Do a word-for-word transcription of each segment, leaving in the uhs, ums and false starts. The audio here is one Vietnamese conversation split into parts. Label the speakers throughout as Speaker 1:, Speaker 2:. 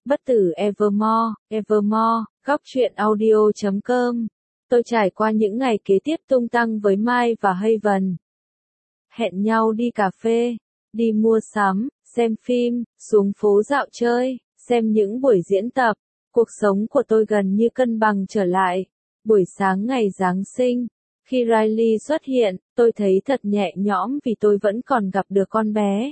Speaker 1: Bất tử Evermore, Evermore, góc truyện audio chấm com. Tôi trải qua những ngày kế tiếp tung tăng với Mai và Haven. Hẹn nhau đi cà phê, đi mua sắm, xem phim, xuống phố dạo chơi, xem những buổi diễn tập. Cuộc sống của tôi gần như cân bằng trở lại. Buổi sáng ngày Giáng sinh, khi Riley xuất hiện, tôi thấy thật nhẹ nhõm vì tôi vẫn còn gặp được con bé.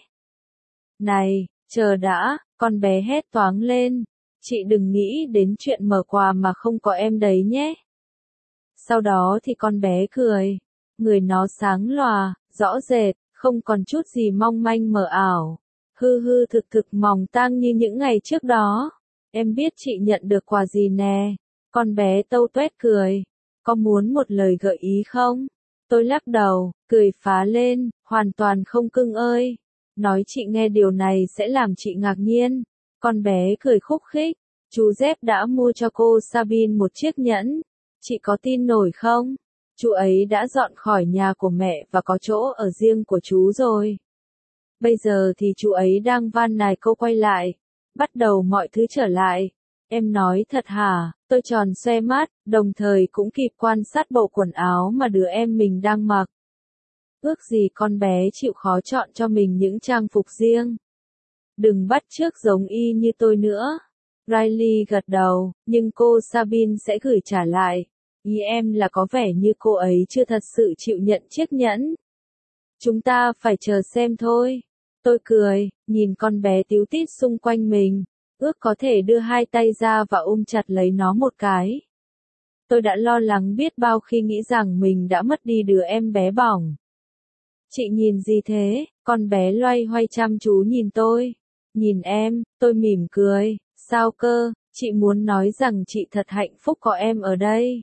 Speaker 1: Này, chờ đã, con bé hét toáng lên. Chị đừng nghĩ đến chuyện mở quà mà không có em đấy nhé. Sau đó thì con bé cười. Người nó sáng lòa, rõ rệt, không còn chút gì mong manh mờ ảo. Hư hư thực thực mỏng tang như những ngày trước đó. Em biết chị nhận được quà gì nè. Con bé tâu tuét cười. Có muốn một lời gợi ý không? Tôi lắc đầu, cười phá lên, hoàn toàn không cưng ơi. Nói chị nghe điều này sẽ làm chị ngạc nhiên. Con bé cười khúc khích. Chú Dép đã mua cho cô Sabine một chiếc nhẫn. Chị có tin nổi không? Chú ấy đã dọn khỏi nhà của mẹ và có chỗ ở riêng của chú rồi. Bây giờ thì chú ấy đang van nài cô quay lại. Bắt đầu mọi thứ trở lại. Em nói thật hả? Tôi tròn xoe mắt, đồng thời cũng kịp quan sát bộ quần áo mà đứa em mình đang mặc. Ước gì con bé chịu khó chọn cho mình những trang phục riêng. Đừng bắt chước giống y như tôi nữa. Riley gật đầu, nhưng cô Sabine sẽ gửi trả lại. Ý em là có vẻ như cô ấy chưa thật sự chịu nhận chiếc nhẫn. Chúng ta phải chờ xem thôi. Tôi cười, nhìn con bé tíu tít xung quanh mình. Ước có thể đưa hai tay ra và ôm chặt lấy nó một cái. Tôi đã lo lắng biết bao khi nghĩ rằng mình đã mất đi đứa em bé bỏng. Chị nhìn gì thế? Con bé loay hoay chăm chú nhìn tôi. Nhìn em, tôi mỉm cười. Sao cơ? Chị muốn nói rằng chị thật hạnh phúc có em ở đây.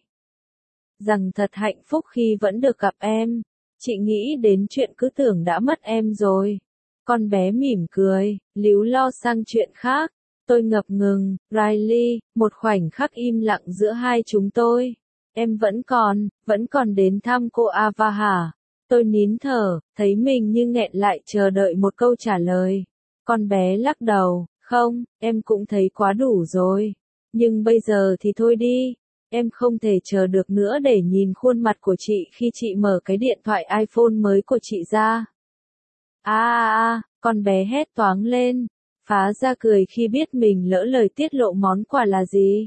Speaker 1: Rằng thật hạnh phúc khi vẫn được gặp em. Chị nghĩ đến chuyện cứ tưởng đã mất em rồi. Con bé mỉm cười, líu lo sang chuyện khác. Tôi ngập ngừng, Riley, một khoảnh khắc im lặng giữa hai chúng tôi. Em vẫn còn, vẫn còn đến thăm cô Ava hả? Tôi nín thở, thấy mình như nghẹn lại chờ đợi một câu trả lời. Con bé lắc đầu, không, em cũng thấy quá đủ rồi. Nhưng bây giờ thì thôi đi. Em không thể chờ được nữa để nhìn khuôn mặt của chị khi chị mở cái điện thoại iPhone mới của chị ra. À à à, con bé hét toáng lên. Phá ra cười khi biết mình lỡ lời tiết lộ món quà là gì.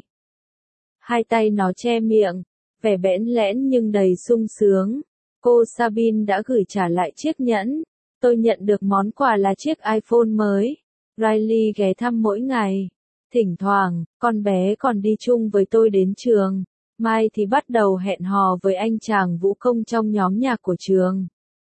Speaker 1: Hai tay nó che miệng, vẻ bẽn lẽn nhưng đầy sung sướng. Cô Sabine đã gửi trả lại chiếc nhẫn. Tôi nhận được món quà là chiếc iPhone mới. Riley ghé thăm mỗi ngày. Thỉnh thoảng, con bé còn đi chung với tôi đến trường. Mai thì bắt đầu hẹn hò với anh chàng vũ công trong nhóm nhạc của trường.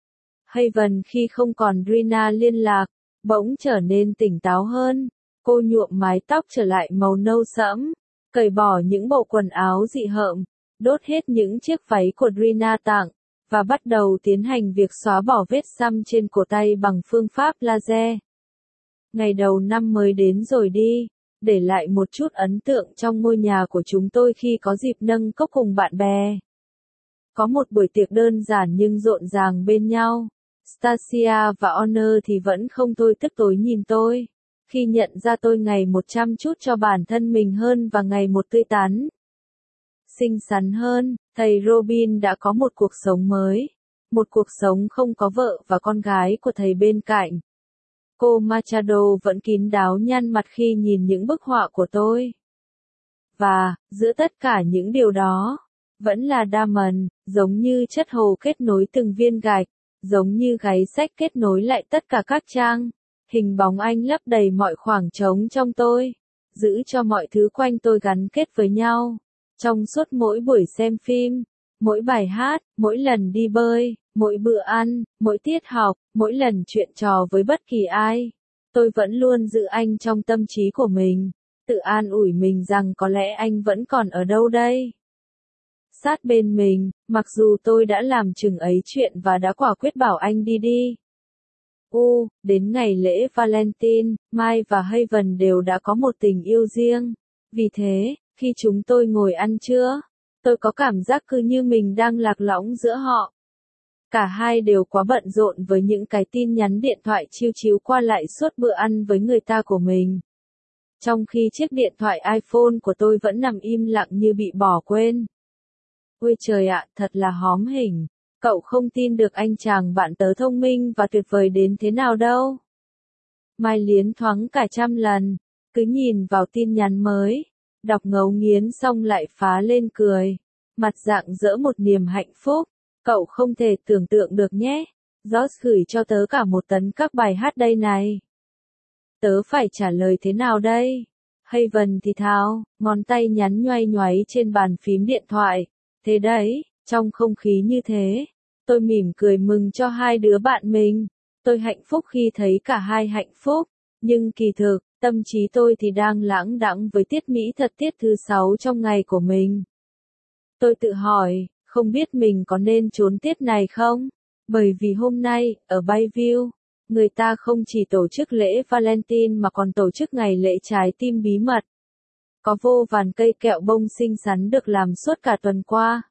Speaker 1: Haven khi không còn Rina liên lạc, bỗng trở nên tỉnh táo hơn. Cô nhuộm mái tóc trở lại màu nâu sẫm, cởi bỏ những bộ quần áo dị hợm, đốt hết những chiếc váy của Rina tặng, và bắt đầu tiến hành việc xóa bỏ vết xăm trên cổ tay bằng phương pháp laser. Ngày đầu năm mới đến rồi đi, để lại một chút ấn tượng trong ngôi nhà của chúng tôi khi có dịp nâng cốc cùng bạn bè. Có một buổi tiệc đơn giản nhưng rộn ràng bên nhau. Stacia và Honor thì vẫn không thôi tức tối nhìn tôi, khi nhận ra tôi ngày một chăm chút cho bản thân mình hơn và ngày một tươi tắn, xinh xắn hơn. Thầy Robin đã có một cuộc sống mới, một cuộc sống không có vợ và con gái của thầy bên cạnh. Cô Machado vẫn kín đáo nhăn mặt khi nhìn những bức họa của tôi. Và, giữa tất cả những điều đó, vẫn là Damon, giống như chất hồ kết nối từng viên gạch, giống như gáy sách kết nối lại tất cả các trang. Hình bóng anh lấp đầy mọi khoảng trống trong tôi, giữ cho mọi thứ quanh tôi gắn kết với nhau. Trong suốt mỗi buổi xem phim, mỗi bài hát, mỗi lần đi bơi, mỗi bữa ăn, mỗi tiết học, mỗi lần chuyện trò với bất kỳ ai, tôi vẫn luôn giữ anh trong tâm trí của mình, tự an ủi mình rằng có lẽ anh vẫn còn ở đâu đây. Sát bên mình, mặc dù tôi đã làm chừng ấy chuyện và đã quả quyết bảo anh đi đi. U, đến ngày lễ Valentine, Mai và Haven đều đã có một tình yêu riêng. Vì thế, khi chúng tôi ngồi ăn trưa, tôi có cảm giác cứ như mình đang lạc lõng giữa họ. Cả hai đều quá bận rộn với những cái tin nhắn điện thoại chiêu chiếu qua lại suốt bữa ăn với người ta của mình. trong khi chiếc điện thoại iPhone của tôi vẫn nằm im lặng như bị bỏ quên. Ôi trời ạ, thật là hóm hỉnh. Cậu không tin được anh chàng bạn tớ thông minh và tuyệt vời đến thế nào đâu. Mai liến thoáng cả trăm lần, cứ nhìn vào tin nhắn mới, đọc ngấu nghiến xong lại phá lên cười, mặt rạng rỡ một niềm hạnh phúc. Cậu không thể tưởng tượng được nhé. George gửi cho tớ cả một tấn các bài hát đây này. Tớ phải trả lời thế nào đây? Haven thì thào, ngón tay nhắn nhoay nhoáy trên bàn phím điện thoại. Thế đấy, trong không khí như thế, tôi mỉm cười mừng cho hai đứa bạn mình. Tôi hạnh phúc khi thấy cả hai hạnh phúc, nhưng kỳ thực, tâm trí tôi thì đang lãng đãng với tiết mỹ thật tiết thứ sáu trong ngày của mình. Tôi tự hỏi, không biết mình có nên trốn tiết này không? Bởi vì hôm nay, ở Bayview, người ta không chỉ tổ chức lễ Valentine mà còn tổ chức ngày lễ trái tim bí mật. Có vô vàn cây kẹo bông xinh xắn được làm suốt cả tuần qua.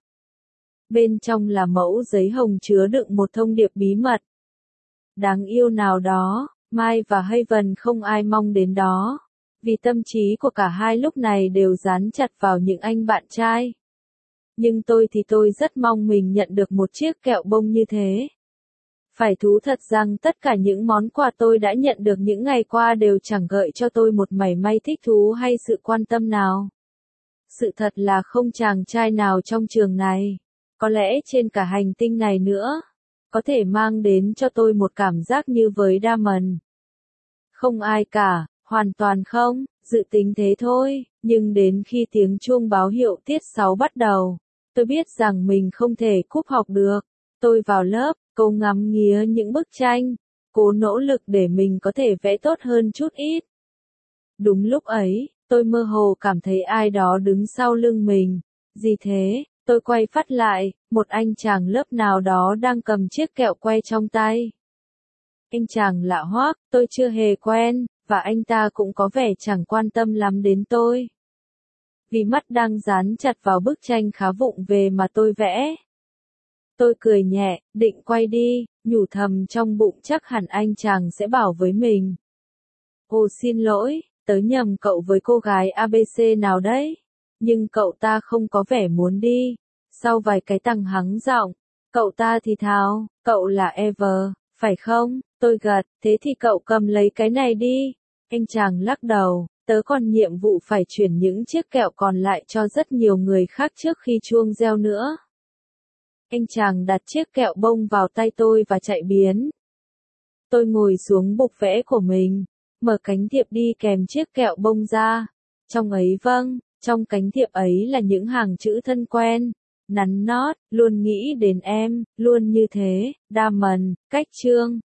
Speaker 1: Bên trong là mẫu giấy hồng chứa đựng một thông điệp bí mật. Đáng yêu nào đó, Mai và Haven không ai mong đến đó. Vì tâm trí của cả hai lúc này đều dán chặt vào những anh bạn trai. Nhưng tôi thì tôi rất mong mình nhận được một chiếc kẹo bông như thế. Phải thú thật rằng tất cả những món quà tôi đã nhận được những ngày qua đều chẳng gợi cho tôi một mảy may thích thú hay sự quan tâm nào. Sự thật là không chàng trai nào trong trường này, có lẽ trên cả hành tinh này nữa, có thể mang đến cho tôi một cảm giác như với Damon. Không ai cả, hoàn toàn không, dự tính thế thôi, nhưng đến khi tiếng chuông báo hiệu tiết sáu bắt đầu, tôi biết rằng mình không thể cúp học được. Tôi vào lớp, cố ngắm nghía những bức tranh, cố nỗ lực để mình có thể vẽ tốt hơn chút ít. Đúng lúc ấy, tôi mơ hồ cảm thấy ai đó đứng sau lưng mình. Gì thế? Tôi quay phát lại, một anh chàng lớp nào đó đang cầm chiếc kẹo que trong tay. Anh chàng lạ hoắc, tôi chưa hề quen, và anh ta cũng có vẻ chẳng quan tâm lắm đến tôi. Vì mắt đang dán chặt vào bức tranh khá vụng về mà tôi vẽ. Tôi cười nhẹ, định quay đi, nhủ thầm trong bụng chắc hẳn anh chàng sẽ bảo với mình. Ồ xin lỗi, tớ nhầm cậu với cô gái a bê xê nào đấy. Nhưng cậu ta không có vẻ muốn đi. Sau vài cái tằng hắng giọng, cậu ta thì thào, cậu là Ever, phải không? Tôi gật, thế thì cậu cầm lấy cái này đi. Anh chàng lắc đầu, tớ còn nhiệm vụ phải chuyển những chiếc kẹo còn lại cho rất nhiều người khác trước khi chuông reo nữa. Anh chàng đặt chiếc kẹo bông vào tay tôi và chạy biến. Tôi ngồi xuống bục vẽ của mình, mở cánh thiệp đi kèm chiếc kẹo bông ra. Trong ấy vâng, trong cánh thiệp ấy là những hàng chữ thân quen. Nắn nót, luôn nghĩ đến em, luôn như thế, Damon, cách chương.